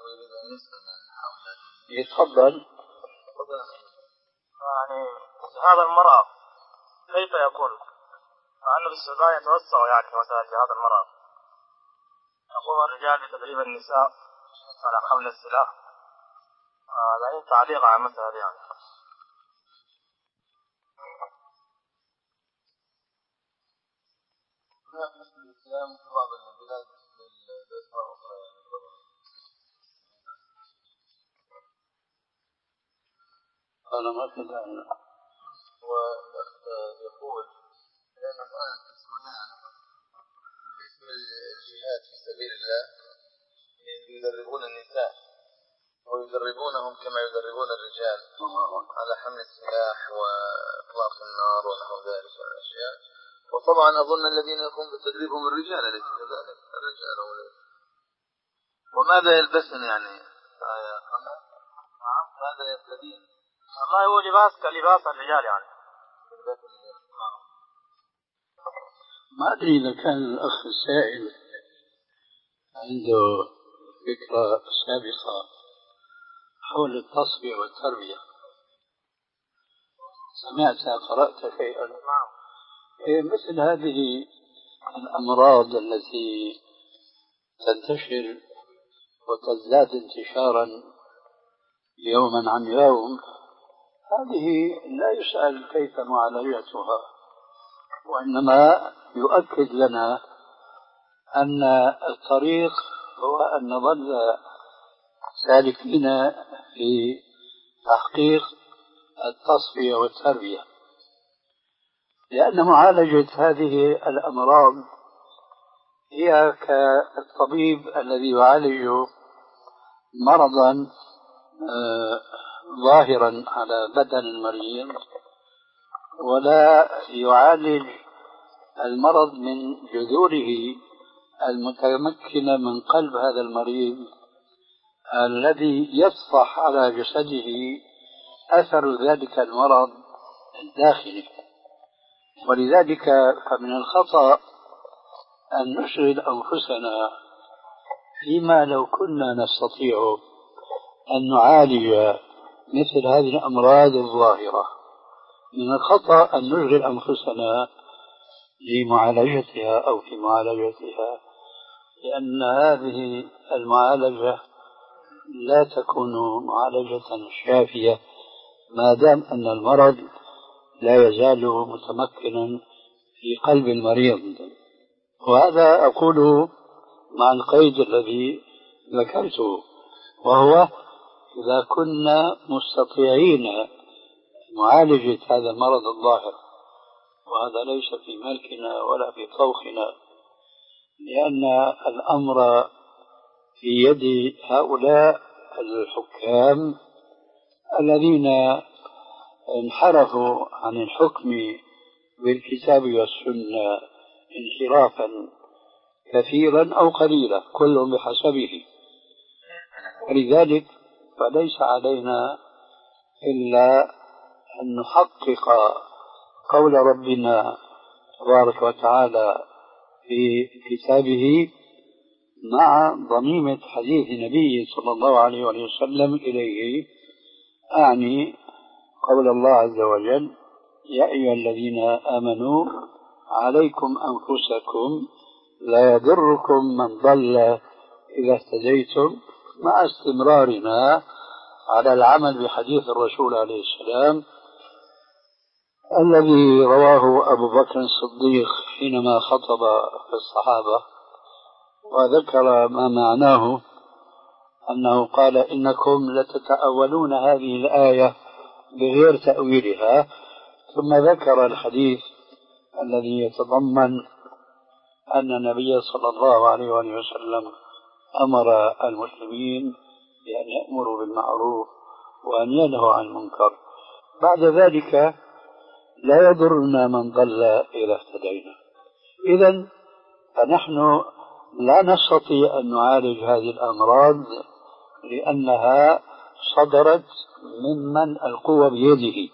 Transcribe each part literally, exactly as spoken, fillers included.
يريد أن يسأل حول يتفضل. يعني هذا المرأة كيف يكون؟ أنه في السودان يتوسع يعني في مسألة جهاد المرأة، يقوم الرجال بتدريب النساء على حمل السلاح. هذا آه تعليق على مسألة يعني. هناك مثل الإسلام في بعض البلاد بالأسماء أخرى يعني أنا ما كنت أعلم. ويقول لأن الآن في السودان باسم الجهاد في سبيل الله يدربون النساء ويدربونهم كما يدربون الرجال على حمل السلاح وإطلاق النار ونحو ذلك من الأشياء. وطبعا أظن الذين يقوم بتدريبهم الرجال أليس كذلك؟ الرجال أولئك. وماذا يلبسن يعني؟ ماذا يرتدين؟ والله هو لباس كلباس الرجال يعني. ما أدري إذا كان الأخ السائل عنده فكرة سابقة حول التصفية والتربية. سمعت قرأت شيئا مثل هذه الأمراض التي تنتشر وتزداد انتشارا يوما عن يوم، هذه لا يسأل كيف معالجتها، وإنما يؤكد لنا أن الطريق هو أن نظل سالكين في تحقيق التصفية والتربية، لأن معالجة هذه الأمراض هي كالطبيب الذي يعالج مرضا ظاهرا على بدن المريض ولا يعالج المرض من جذوره المتمكنة من قلب هذا المريض الذي يصفح على جسده أثر ذلك المرض الداخلي. ولذلك فمن الخطأ أن نشغل أنفسنا فيما لو كنا نستطيع أن نعالج مثل هذه الأمراض الظاهرة. من الخطأ أن نشغل أنفسنا لمعالجتها أو في معالجتها، لأن هذه المعالجة لا تكون معالجة شافية ما دام أن المرض لا يزال متمكنا في قلب المريض. وهذا أقوله مع القيد الذي ذكرته، وهو إذا كنا مستطيعين معالجة هذا المرض الظاهر، وهذا ليس في ملكنا ولا في طوخنا، لأن الأمر في يد هؤلاء الحكام الذين انحرفوا عن الحكم بالكتاب والسنة انحرافا كثيرا أو قليلا كل بحسبه. ولذلك فليس علينا إلا أن نحقق قول ربنا تبارك وتعالى في كتابه مع ضميمة حديث النبي صلى الله عليه وسلم إليه، أعني قول الله عز وجل: يا أيها الذين آمنوا عليكم أنفسكم لا يضركم من ضل إذا اهتديتم، مع استمرارنا على العمل بحديث الرسول عليه السلام الذي رواه أبو بكر الصديق حينما خطب في الصحابة وذكر ما معناه، أنه قال: إنكم لتتأولون هذه الآية بغير تأويلها، ثم ذكر الحديث الذي يتضمن أن النبي صلى الله عليه وسلم أمر المسلمين بأن يأمروا بالمعروف وأن ينهوا عن المنكر. بعد ذلك: لا يضرنا من ضل إذا اهتدينا. إذن فنحن لا نستطيع أن نعالج هذه الأمراض لأنها صدرت ممن القوة بيده،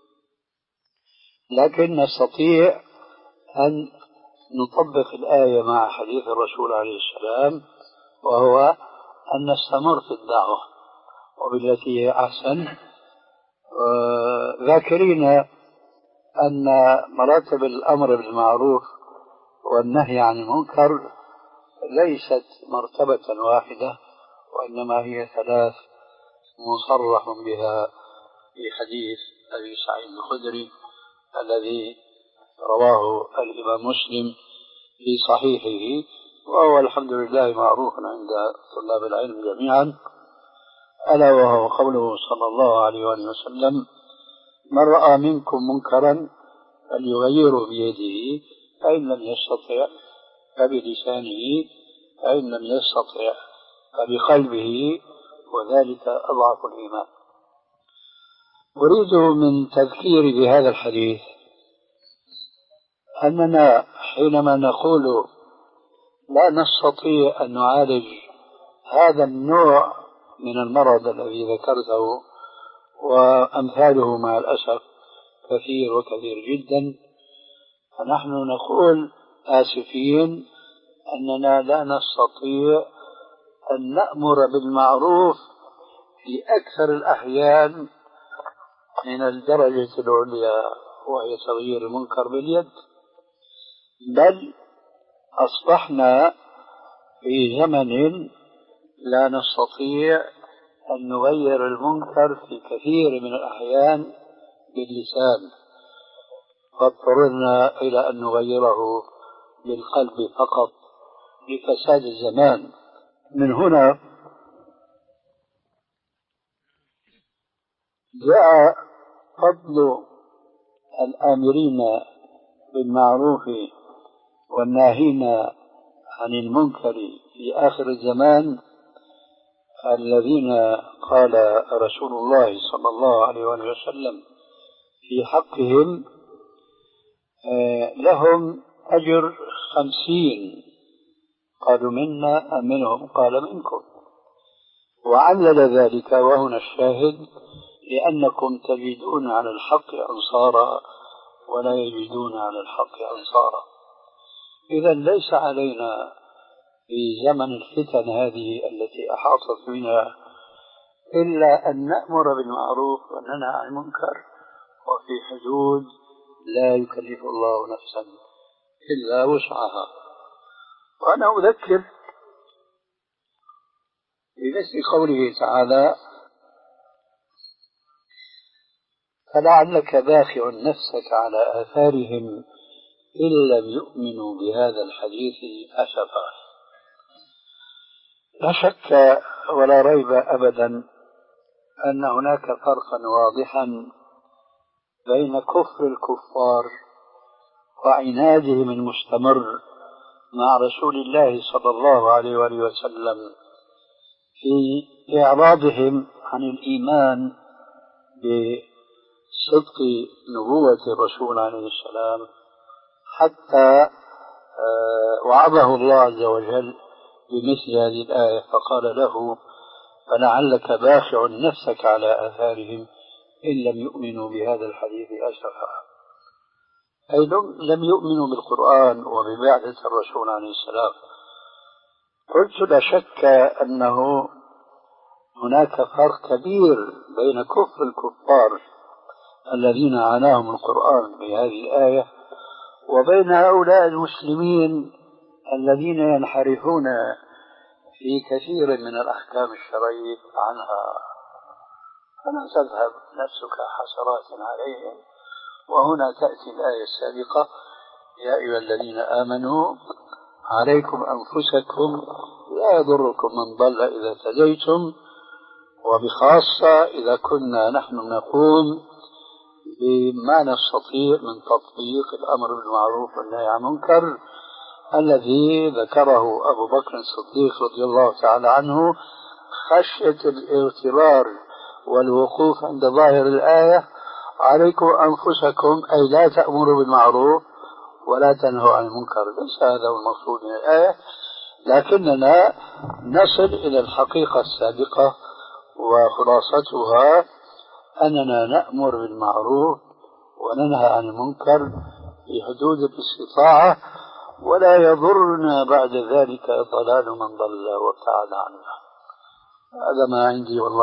لكن نستطيع أن نطبق الآية مع حديث الرسول عليه السلام، وهو أن نستمر في الدعوة وبالتي هي أحسن، ذاكرين أن مراتب الأمر بالمعروف والنهي عن المنكر ليست مرتبة واحدة، وإنما هي ثلاث مصرح بها في حديث أبي سعيد الخدري الذي رواه الإمام مسلم في صحيحه، وهو الحمد لله معروف عند طلاب العلم جميعا، ألا وهو قوله صلى الله عليه وآله وسلم: من رأى منكم منكرا فليغيره بيده، فإن لم يستطع فبلسانه، فإن لم يستطع فبقلبه، وذلك أضعف الإيمان. أريد من تذكيري بهذا الحديث أننا حينما نقول لا نستطيع أن نعالج هذا النوع من المرض الذي ذكرته، وأمثاله مع الأسف كثير وكثير جدا، فنحن نقول آسفين أننا لا نستطيع أن نأمر بالمعروف في أكثر الأحيان من الدرجة العليا وهي تغيير المنكر باليد، بل أصبحنا في زمن لا نستطيع أن نغير المنكر في كثير من الأحيان باللسان، فاضطررنا إلى أن نغيره بالقلب فقط لفساد الزمان. من هنا جاء فضل الآمرين بالمعروف والناهين عن المنكر في آخر الزمان، الذين قال رسول الله صلى الله عليه وسلم في حقهم: لهم أجر خمسين. قالوا: منا أم منهم؟ قال: منكم. وعلل ذلك، وهنا الشاهد: لأنكم تجدون على الحق أنصارا ولا يجدون على الحق أنصارا. إذا ليس علينا في زمن الفتن هذه التي أحاطت بنا إلا أن نأمر بالمعروف وننهى عن المنكر، وفي حدود لا يكلف الله نفسا إلا وسعها. وأنا أذكر بمثل قوله تعالى: فلعلك باخع نفسك على آثارهم إن لم يؤمنوا بهذا الحديث أسفا. لا شك ولا ريب أبدا أن هناك فرقا واضحا بين كفر الكفار وعنادهم المستمر مع رسول الله صلى الله عليه وآله وسلم في إعراضهم عن الإيمان بصدق نبوة الرسول عليه السلام، حتى وعظه الله عز وجل بمثل هذه الآية فقال له: فلعلك باخع نفسك على آثارهم إن لم يؤمنوا بهذا الحديث أسفا. أي لم يؤمنوا بالقرآن وببعثة الرسول عليه السلام. قلت: لا شك أنه هناك فرق كبير بين كفر الكفار الذين عناهم القرآن بهذه الآية وبين هؤلاء المسلمين الذين ينحرفون في كثير من الأحكام الشرعية عنها، فلا تذهب نفسك حسرات عليهم. وهنا تأتي الآية السابقة: يا أيها الذين آمنوا عليكم أنفسكم لا يضركم من ضل إذا اهتديتم، وبخاصة إذا كنا نحن نقوم بما نستطيع من تطبيق الأمر بالمعروف والنهي عن المنكر الذي ذكره أبو بكر الصديق رضي الله تعالى عنه، خشية الاغترار والوقوف عند ظاهر الآية: عليكم أنفسكم، أي لا تأمروا بالمعروف ولا تنهوا عن المنكر. ليس هذا المقصود من الآية، لكننا نصل إلى الحقيقة السابقة، وخلاصتها أننا نأمر بالمعروف وننهى عن المنكر في حدود الاستطاعة، ولا يضرنا بعد ذلك ضلال من ضل وابتعد عنه. هذا ما عندي والله.